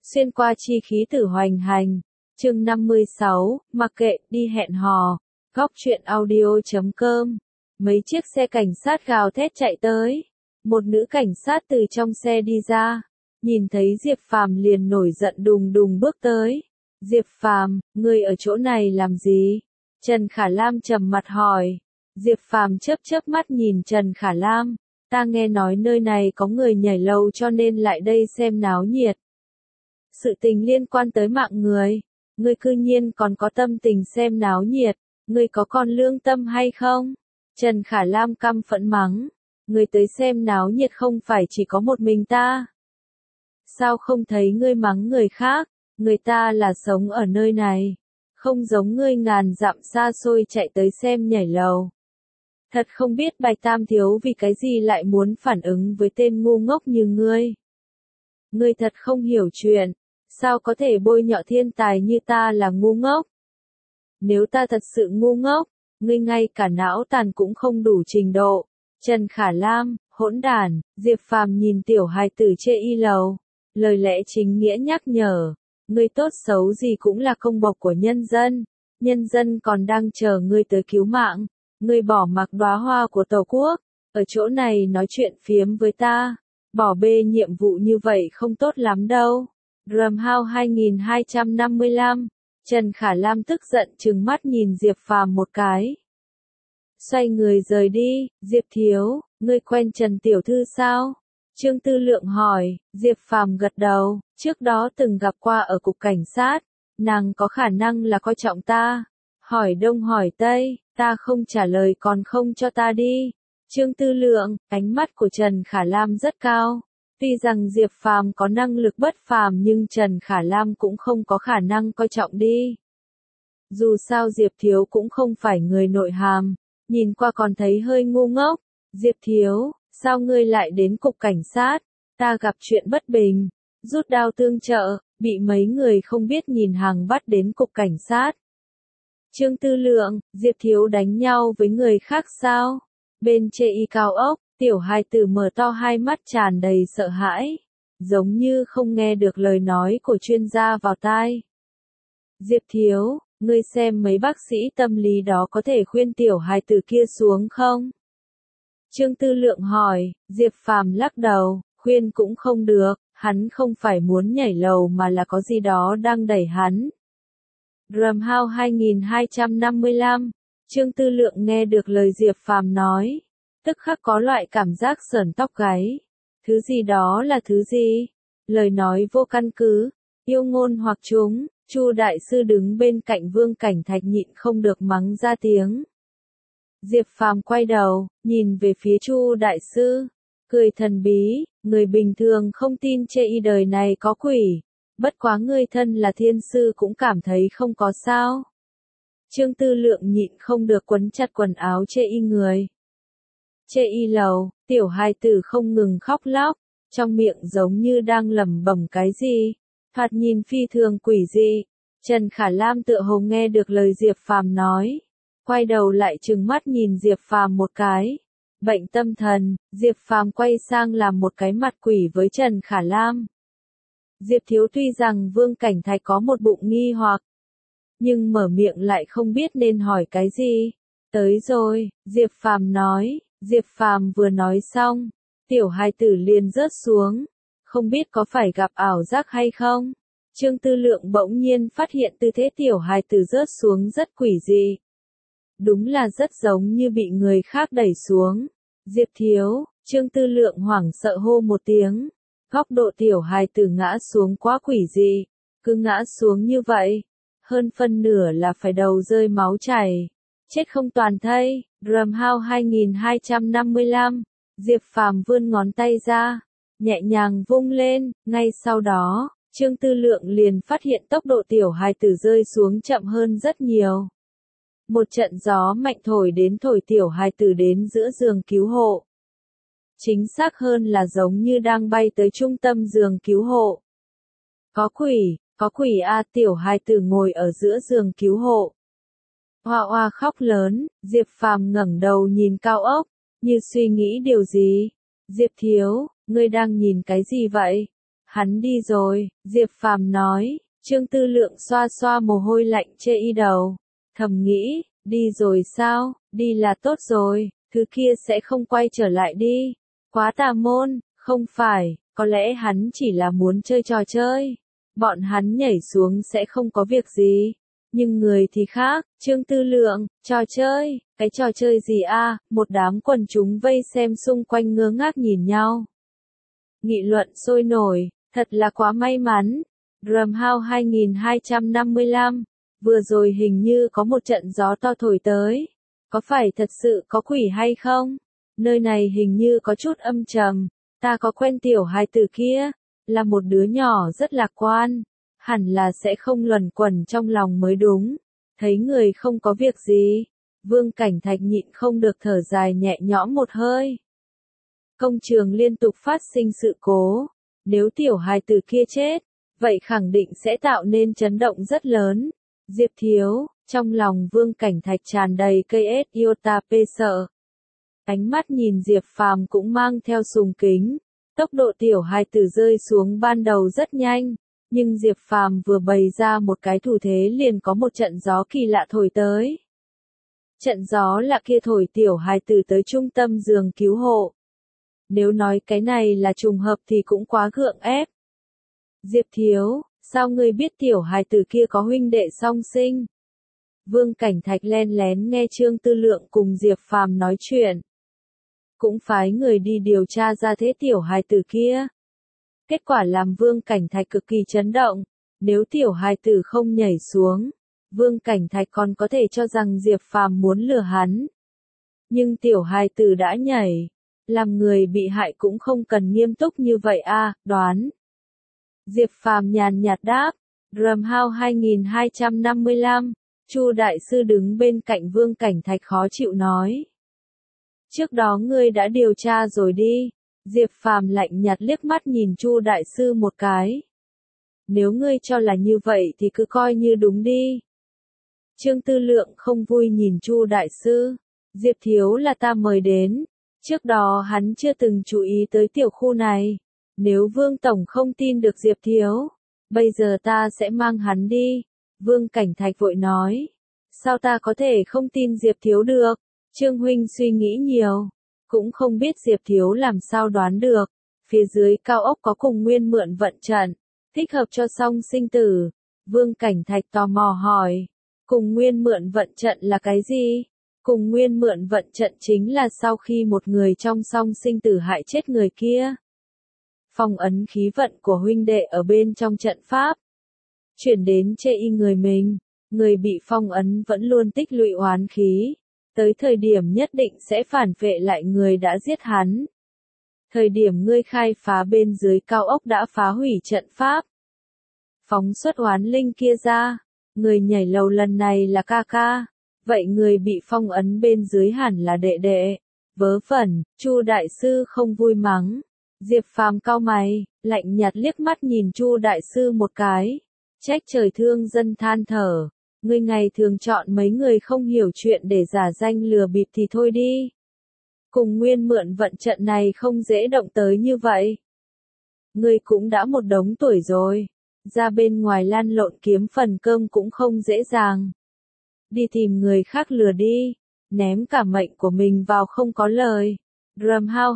Xuyên qua chi khí tử hoành hành. Chương 56, mặc kệ, đi hẹn hò. Góc truyện audio.com. Mấy chiếc xe cảnh sát gào thét chạy tới. Một nữ cảnh sát từ trong xe đi ra. Nhìn thấy Diệp Phàm liền nổi giận đùng đùng bước tới. Diệp Phàm, ngươi ở chỗ này làm gì? Trần Khả Lam trầm mặt hỏi. Diệp Phàm chớp chớp mắt nhìn Trần Khả Lam. Ta nghe nói nơi này có người nhảy lầu cho nên lại đây xem náo nhiệt. Sự tình liên quan tới mạng người. Ngươi cư nhiên còn có tâm tình xem náo nhiệt. Ngươi có còn lương tâm hay không? Trần Khả Lam căm phẫn mắng. Ngươi tới xem náo nhiệt không phải chỉ có một mình ta. Sao không thấy ngươi mắng người khác? Người ta là sống ở nơi này. Không giống ngươi ngàn dặm xa xôi chạy tới xem nhảy lầu. Thật không biết Bạch Tam Thiếu vì cái gì lại muốn phản ứng với tên ngu ngốc như ngươi. Ngươi thật không hiểu chuyện. Sao có thể bôi nhọ thiên tài như ta là ngu ngốc? Nếu ta thật sự ngu ngốc, ngươi ngay cả não tàn cũng không đủ trình độ. Trần Khả Lam, hỗn đản. Diệp Phàm nhìn tiểu hài tử chê y lầu. Lời lẽ chính nghĩa nhắc nhở. Ngươi tốt xấu gì cũng là công bộc của nhân dân. Nhân dân còn đang chờ ngươi tới cứu mạng. Ngươi bỏ mặc đóa hoa của Tổ quốc. Ở chỗ này nói chuyện phiếm với ta. Bỏ bê nhiệm vụ như vậy không tốt lắm đâu. Drumhouse 2255. Trần Khả Lam tức giận trừng mắt nhìn Diệp Phàm một cái. Xoay người rời đi. Diệp Thiếu, ngươi quen Trần Tiểu Thư sao? Trương Tư Lượng hỏi. Diệp Phàm gật đầu. Trước đó từng gặp qua ở cục cảnh sát. Nàng có khả năng là coi trọng ta. Hỏi đông hỏi tây. Ta không trả lời còn không cho ta đi. Trương Tư Lượng, ánh mắt của Trần Khả Lam rất cao. Tuy rằng Diệp Phàm có năng lực bất phàm nhưng Trần Khả Lam cũng không có khả năng coi trọng đi. Dù sao Diệp Thiếu cũng không phải người nội hàm, nhìn qua còn thấy hơi ngu ngốc. Diệp Thiếu, sao ngươi lại đến cục cảnh sát? Ta gặp chuyện bất bình, rút đao tương trợ, bị mấy người không biết nhìn hàng bắt đến cục cảnh sát. Trương Tư Lượng, Diệp Thiếu đánh nhau với người khác sao? Bên chê y cao ốc, tiểu hài tử mở to hai mắt tràn đầy sợ hãi, giống như không nghe được lời nói của chuyên gia vào tai. Diệp Thiếu, ngươi xem mấy bác sĩ tâm lý đó có thể khuyên tiểu hài tử kia xuống không? Trương Tư Lượng hỏi. Diệp Phàm lắc đầu, khuyên cũng không được, hắn không phải muốn nhảy lầu mà là có gì đó đang đẩy hắn. Drumhouse 2255. Trương Tư Lượng nghe được lời Diệp Phàm nói, tức khắc có loại cảm giác sởn tóc gáy. Thứ gì đó là thứ gì? Lời nói vô căn cứ, yêu ngôn hoặc chúng. Chu đại sư đứng bên cạnh Vương Cảnh Thạch nhịn không được mắng ra tiếng. Diệp Phàm quay đầu, nhìn về phía Chu đại sư, cười thần bí, người bình thường không tin chê y đời này có quỷ, bất quá người thân là thiên sư cũng cảm thấy không có sao. Trương Tư Lượng nhịn không được quấn chặt quần áo chê y người. Chê y lầu, tiểu hài tử không ngừng khóc lóc, trong miệng giống như đang lẩm bẩm cái gì, thoạt nhìn phi thường quỷ dị. Trần Khả Lam tựa hồ nghe được lời Diệp Phàm nói, quay đầu lại trừng mắt nhìn Diệp Phàm một cái. Bệnh tâm thần. Diệp Phàm quay sang làm một cái mặt quỷ với Trần Khả Lam. Diệp Thiếu tuy rằng Vương Cảnh Thạch có một bụng nghi hoặc, nhưng mở miệng lại không biết nên hỏi cái gì. Tới rồi, Diệp Phàm nói. Diệp Phàm vừa nói xong, tiểu hài tử liền rớt xuống, không biết có phải gặp ảo giác hay không. Trương Tư Lượng bỗng nhiên phát hiện tư thế tiểu hài tử rớt xuống rất quỷ dị. Đúng là rất giống như bị người khác đẩy xuống. Diệp Thiếu, Trương Tư Lượng hoảng sợ hô một tiếng. Góc độ tiểu hài tử ngã xuống quá quỷ dị, cứ ngã xuống như vậy, hơn phân nửa là phải đầu rơi máu chảy, chết không toàn thây. Drumhouse 2255. Diệp Phàm vươn ngón tay ra, nhẹ nhàng vung lên, ngay sau đó, Trương Tư Lượng liền phát hiện tốc độ tiểu hài tử rơi xuống chậm hơn rất nhiều. Một trận gió mạnh thổi đến thổi tiểu hài tử đến giữa giường cứu hộ. Chính xác hơn là giống như đang bay tới trung tâm giường cứu hộ. Có quỷ a, tiểu hài tử ngồi ở giữa giường cứu hộ. Hoa hoa khóc lớn. Diệp Phàm ngẩng đầu nhìn cao ốc, như suy nghĩ điều gì. Diệp Thiếu, ngươi đang nhìn cái gì vậy? Hắn đi rồi, Diệp Phàm nói. Trương Tư Lượng xoa xoa mồ hôi lạnh chê y đầu, thầm nghĩ, đi rồi sao, đi là tốt rồi, thứ kia sẽ không quay trở lại đi. Quá tà môn, không phải, có lẽ hắn chỉ là muốn chơi trò chơi. Bọn hắn nhảy xuống sẽ không có việc gì. Nhưng người thì khác, Trương Tư Lượng, trò chơi, cái trò chơi gì a? Một đám quần chúng vây xem xung quanh ngơ ngác nhìn nhau. Nghị luận sôi nổi, thật là quá may mắn. Drumhouse 2255, vừa rồi hình như có một trận gió to thổi tới. Có phải thật sự có quỷ hay không? Nơi này hình như có chút âm trầm. Ta có quen tiểu hài tử kia, là một đứa nhỏ rất lạc quan. Hẳn là sẽ không luẩn quẩn trong lòng mới đúng. Thấy người không có việc gì, Vương Cảnh Thạch nhịn không được thở dài nhẹ nhõm một hơi. Công trường liên tục phát sinh sự cố. Nếu tiểu hài tử kia chết, vậy khẳng định sẽ tạo nên chấn động rất lớn. Diệp Thiếu, trong lòng Vương Cảnh Thạch tràn đầy cây iota p sợ. Ánh mắt nhìn Diệp Phàm cũng mang theo sùng kính. Tốc độ tiểu hài tử rơi xuống ban đầu rất nhanh, nhưng Diệp Phàm vừa bày ra một cái thủ thế liền có một trận gió kỳ lạ thổi tới. Trận gió lạ kia thổi tiểu hài tử tới trung tâm giường cứu hộ. Nếu nói cái này là trùng hợp thì cũng quá gượng ép. Diệp Thiếu, sao ngươi biết tiểu hài tử kia có huynh đệ song sinh? Vương Cảnh Thạch len lén nghe Trương Tư Lượng cùng Diệp Phàm nói chuyện. Cũng phái người đi điều tra ra thế tiểu hài tử kia. Kết quả làm Vương Cảnh Thạch cực kỳ chấn động. Nếu tiểu hài tử không nhảy xuống, Vương Cảnh Thạch còn có thể cho rằng Diệp Phàm muốn lừa hắn. Nhưng tiểu hài tử đã nhảy. Làm người bị hại cũng không cần nghiêm túc như vậy a, đoán. Diệp Phàm nhàn nhạt đáp. Drumhouse 2255, Chu đại sư đứng bên cạnh Vương Cảnh Thạch khó chịu nói. Trước đó ngươi đã điều tra rồi đi. Diệp Phàm lạnh nhạt liếc mắt nhìn Chu đại sư một cái. Nếu ngươi cho là như vậy thì cứ coi như đúng đi. Trương Tư Lượng không vui nhìn Chu đại sư. Diệp Thiếu là ta mời đến. Trước đó hắn chưa từng chú ý tới tiểu khu này. Nếu Vương Tổng không tin được Diệp Thiếu, bây giờ ta sẽ mang hắn đi. Vương Cảnh Thạch vội nói. Sao ta có thể không tin Diệp Thiếu được? Trương Huynh suy nghĩ nhiều. Cũng không biết Diệp Thiếu làm sao đoán được. Phía dưới cao ốc có cùng nguyên mượn vận trận. Thích hợp cho song sinh tử. Vương Cảnh Thạch tò mò hỏi. Cùng nguyên mượn vận trận là cái gì? Cùng nguyên mượn vận trận chính là sau khi một người trong song sinh tử hại chết người kia. Phong ấn khí vận của huynh đệ ở bên trong trận pháp. Chuyển đến chê y người mình. Người bị phong ấn vẫn luôn tích lũy oán khí. Tới thời điểm nhất định sẽ phản vệ lại người đã giết hắn. Thời điểm ngươi khai phá bên dưới cao ốc đã phá hủy trận pháp. Phóng xuất oán linh kia ra. Người nhảy lầu lần này là ca ca. Vậy người bị phong ấn bên dưới hẳn là đệ đệ. Vớ vẩn, Chu đại sư không vui mắng. Diệp Phàm cau mày, lạnh nhạt liếc mắt nhìn Chu đại sư một cái. Trách trời thương dân than thở. Ngươi ngày thường chọn mấy người không hiểu chuyện để giả danh lừa bịp thì thôi đi. Cùng nguyên mượn vận trận này không dễ động tới như vậy. Ngươi cũng đã một đống tuổi rồi. Ra bên ngoài lăn lộn kiếm phần cơm cũng không dễ dàng. Đi tìm người khác lừa đi. Ném cả mệnh của mình vào không có lời. Drumhouse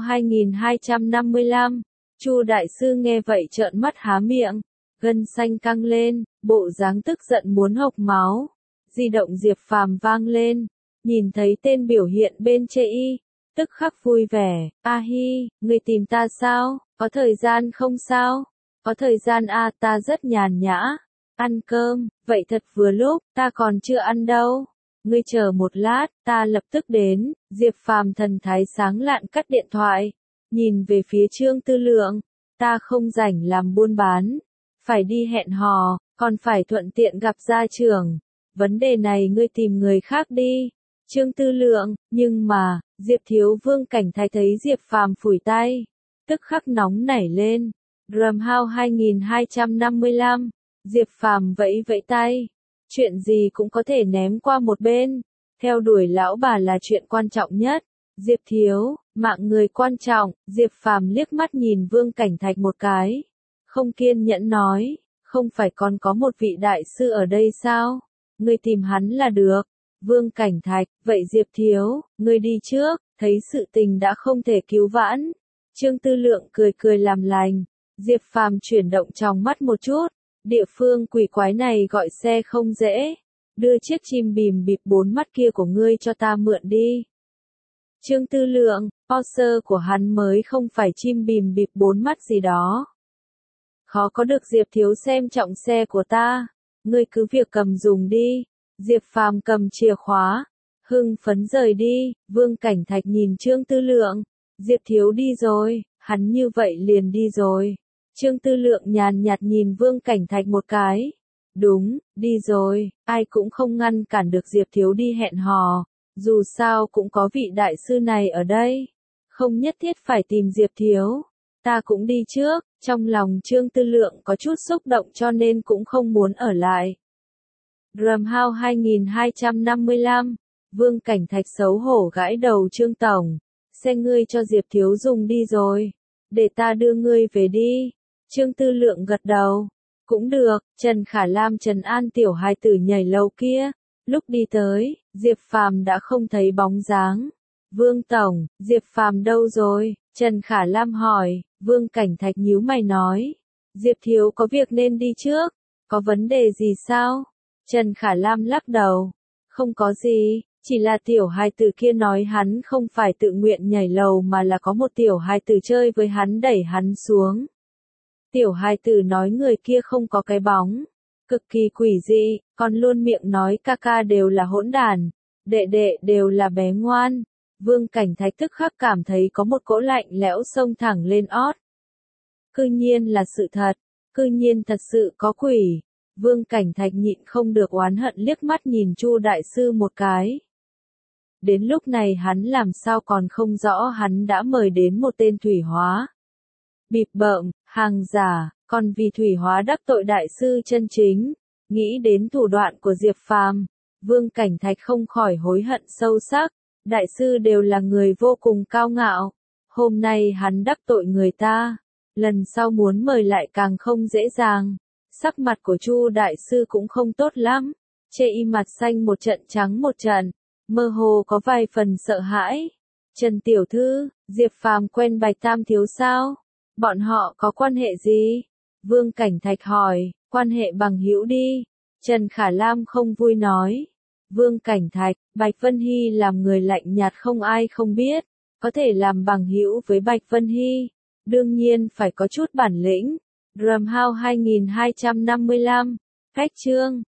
2255, Chu đại sư nghe vậy trợn mắt há miệng. Gân xanh căng lên, bộ dáng tức giận muốn hộc máu. Di động Diệp Phàm vang lên. Nhìn thấy tên biểu hiện bên chê y. Tức khắc vui vẻ. A hi, người tìm ta sao? Có thời gian không sao? Có thời gian a, ta rất nhàn nhã. Ăn cơm, vậy thật vừa lúc, ta còn chưa ăn đâu. Ngươi chờ một lát, ta lập tức đến. Diệp Phàm thần thái sáng lạn cắt điện thoại. Nhìn về phía Trương Tư Lượng. Ta không rảnh làm buôn bán. Phải đi hẹn hò, còn phải thuận tiện gặp gia trưởng. Vấn đề này ngươi tìm người khác đi. Trương Tư Lượng, nhưng mà, Diệp Thiếu Vương Cảnh Thạch thấy Diệp Phàm phủi tay. Tức khắc nóng nảy lên. Drumhouse 2255, Diệp Phàm vẫy vẫy tay. Chuyện gì cũng có thể ném qua một bên. Theo đuổi lão bà là chuyện quan trọng nhất. Diệp Thiếu, mạng người quan trọng. Diệp Phàm liếc mắt nhìn Vương Cảnh Thạch một cái. không kiên nhẫn nói, không phải còn có một vị đại sư ở đây sao? Ngươi tìm hắn là được. Vương Cảnh Thạch, vậy Diệp Thiếu, ngươi đi trước, thấy sự tình đã không thể cứu vãn. Trương Tư Lượng cười cười làm lành, Diệp Phàm chuyển động trong mắt một chút, địa phương quỷ quái này gọi xe không dễ, đưa chiếc chim bìm bịp 4 mắt kia của ngươi cho ta mượn đi. Trương Tư Lượng, Porsche của hắn mới không phải chim bìm bịp 4 mắt gì đó. Khó có được Diệp Thiếu xem trọng xe của ta, ngươi cứ việc cầm dùng đi. Diệp Phàm cầm chìa khóa, hưng phấn rời đi. Vương Cảnh Thạch nhìn Trương Tư Lượng, Diệp Thiếu đi rồi, hắn như vậy liền đi rồi. Trương Tư Lượng nhàn nhạt nhìn Vương Cảnh Thạch một cái. Đúng, đi rồi, ai cũng không ngăn cản được Diệp Thiếu đi hẹn hò, dù sao cũng có vị đại sư này ở đây, không nhất thiết phải tìm Diệp Thiếu. Ta cũng đi trước, trong lòng Trương Tư Lượng có chút xúc động cho nên cũng không muốn ở lại. Drumhouse 2255, Vương Cảnh Thạch xấu hổ gãi đầu Trương Tổng, xe ngươi cho Diệp Thiếu dùng đi rồi, để ta đưa ngươi về đi. Trương Tư Lượng gật đầu, cũng được. Trần Khả Lam trấn an tiểu hài tử nhảy lầu kia, lúc đi tới, Diệp Phàm đã không thấy bóng dáng. Vương Tổng, Diệp Phàm đâu rồi? Trần Khả Lam hỏi. Vương Cảnh Thạch nhíu mày nói, Diệp Thiếu có việc nên đi trước, có vấn đề gì sao? Trần Khả Lam lắc đầu, không có gì, chỉ là tiểu hài tử kia nói hắn không phải tự nguyện nhảy lầu mà là có một tiểu hài tử chơi với hắn đẩy hắn xuống. Tiểu hài tử nói người kia không có cái bóng, cực kỳ quỷ dị, còn luôn miệng nói ca ca đều là hỗn đản, đệ đệ đều là bé ngoan. Vương Cảnh Thạch tức khắc cảm thấy có một cỗ lạnh lẽo xông thẳng lên ót. Cư nhiên là sự thật, cư nhiên thật sự có quỷ. Vương Cảnh Thạch nhịn không được oán hận liếc mắt nhìn Chu đại sư một cái. Đến lúc này hắn làm sao còn không rõ hắn đã mời đến một tên thủy hóa. Bịp bợm, hàng giả, còn vì thủy hóa đắc tội đại sư chân chính, nghĩ đến thủ đoạn của Diệp Phàm, Vương Cảnh Thạch không khỏi hối hận sâu sắc. Đại sư đều là người vô cùng cao ngạo, hôm nay hắn đắc tội người ta, lần sau muốn mời lại càng không dễ dàng. Sắc mặt của Chu đại sư cũng không tốt lắm, chê y mặt xanh một trận trắng một trận, mơ hồ có vài phần sợ hãi. Trần tiểu thư, Diệp Phàm quen Bạch Tam thiếu sao? Bọn họ có quan hệ gì? Vương Cảnh Thạch hỏi. Quan hệ bằng hữu đi. Trần Khả Lam không vui nói. Vương Cảnh Thạch, Bạch Vân Hy làm người lạnh nhạt không ai không biết, có thể làm bằng hữu với Bạch Vân Hy, đương nhiên phải có chút bản lĩnh. Drumhouse 2255, cách chương